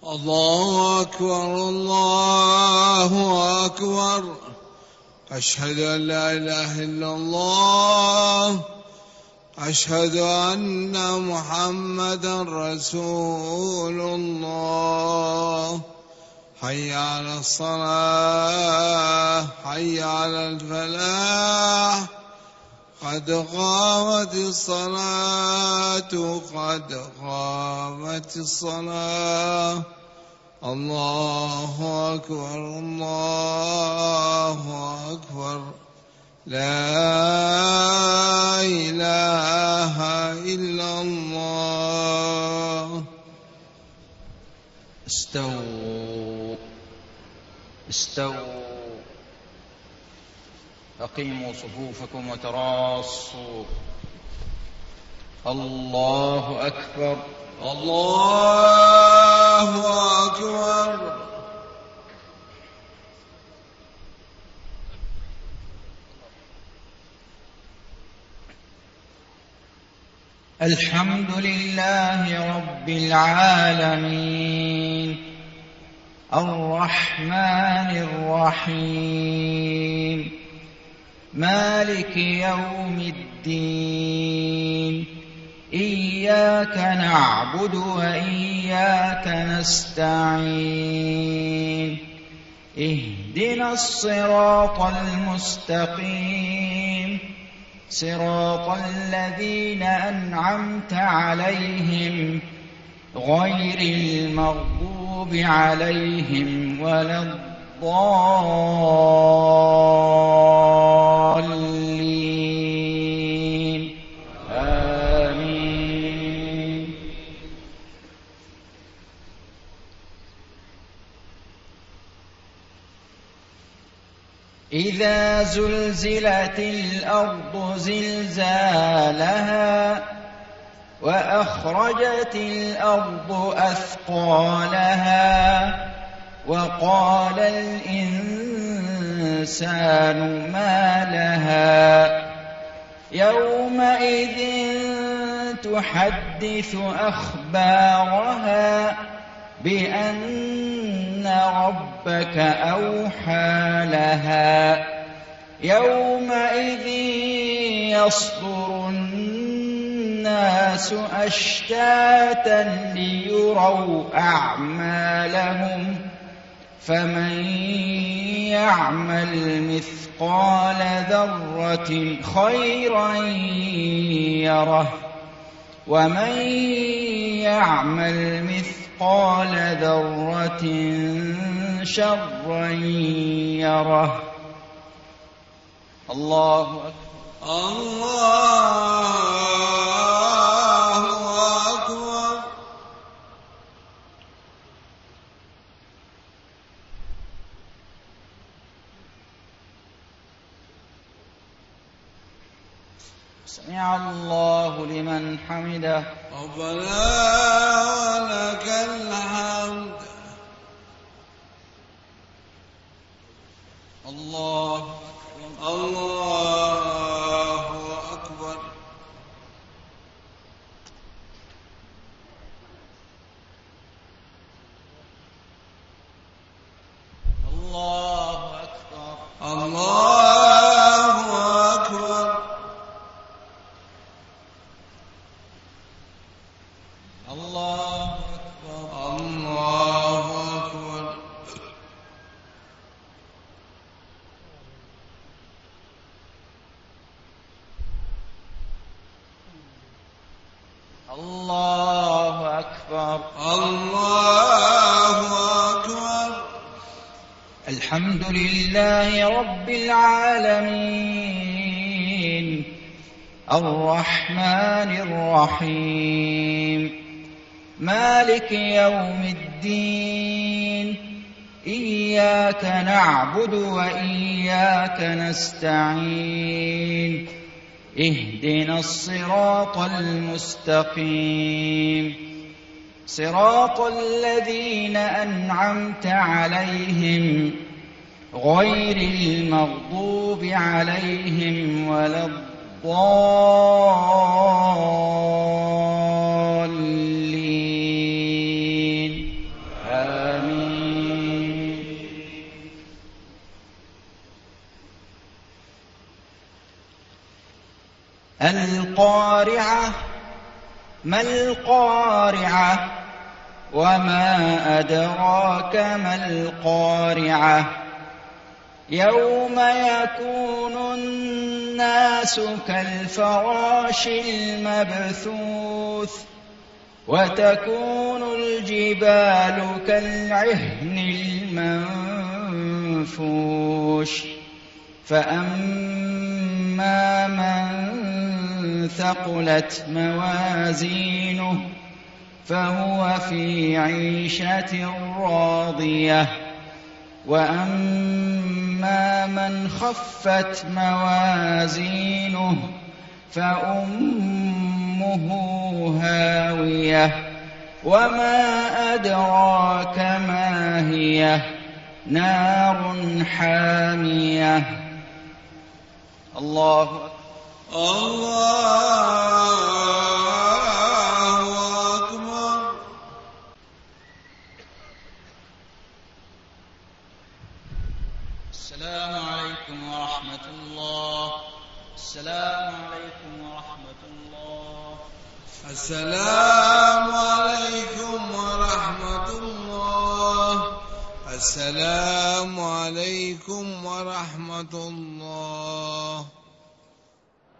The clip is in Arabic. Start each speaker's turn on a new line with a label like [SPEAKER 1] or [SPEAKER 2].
[SPEAKER 1] الله أكبر الله أكبر. أشهد أن لا إله إلا الله. أشهد أن محمدا رسول الله. حي على الصلاة حي على الفلاح. قد قامت الصلاة قد قامت الصلاة. الله أكبر الله أكبر. لا إله إلا الله.
[SPEAKER 2] استووا استووا. أقيموا صفوفكم وتراصوا. الله أكبر
[SPEAKER 1] الله أكبر.
[SPEAKER 3] الحمد لله رب العالمين الرحمن الرحيم مالك يوم الدين. إياك نعبد وإياك نستعين. اهدنا الصراط المستقيم صراط الذين أنعمت عليهم غير المغضوب عليهم ولا الضالين. آمين. إذا زلزلت الأرض زلزالها وأخرجت الأرض أثقالها وقال الإنسان ما لها يومئذ تحدث أخبارها بأن ربك أوحى لها. يومئذ يصدر الناس أشتاتا ليروا أعمالهم فمن يعمل مثقال ذرة خيرا يره ومن يعمل مثقال ذرة شرا يره. الله أكبر
[SPEAKER 1] الله أكبر.
[SPEAKER 3] سمع الله لمن حمده.
[SPEAKER 1] ربنا لك الحمد. الله أكبر الله أكبر.
[SPEAKER 3] الله أكبر
[SPEAKER 1] الله أكبر.
[SPEAKER 3] الله أكبر
[SPEAKER 1] الله أكبر.
[SPEAKER 3] الله أكبر
[SPEAKER 1] الله أكبر.
[SPEAKER 3] الحمد لله رب العالمين الرحمن الرحيم مالك يوم الدين. إياك نعبد وإياك نستعين. اهدنا الصراط المستقيم صراط الذين أنعمت عليهم غير المغضوب عليهم ولا الضالين. القارعة ما القارعة وما أدراك ما القارعة يوم يكون الناس كالفراش المبثوث وتكون الجبال كالعهن المنفوش فأما من ثقلت موازينه فهو في عيشة راضية وأما من خفت موازينه فأمه هاوية وما أدراك ما هي نار حامية. الله أكبر.
[SPEAKER 1] الله أكبر.
[SPEAKER 3] السلام عليكم ورحمة الله. السلام عليكم ورحمة الله.
[SPEAKER 1] السلام عليكم ورحمة الله. السلام عليكم ورحمة الله.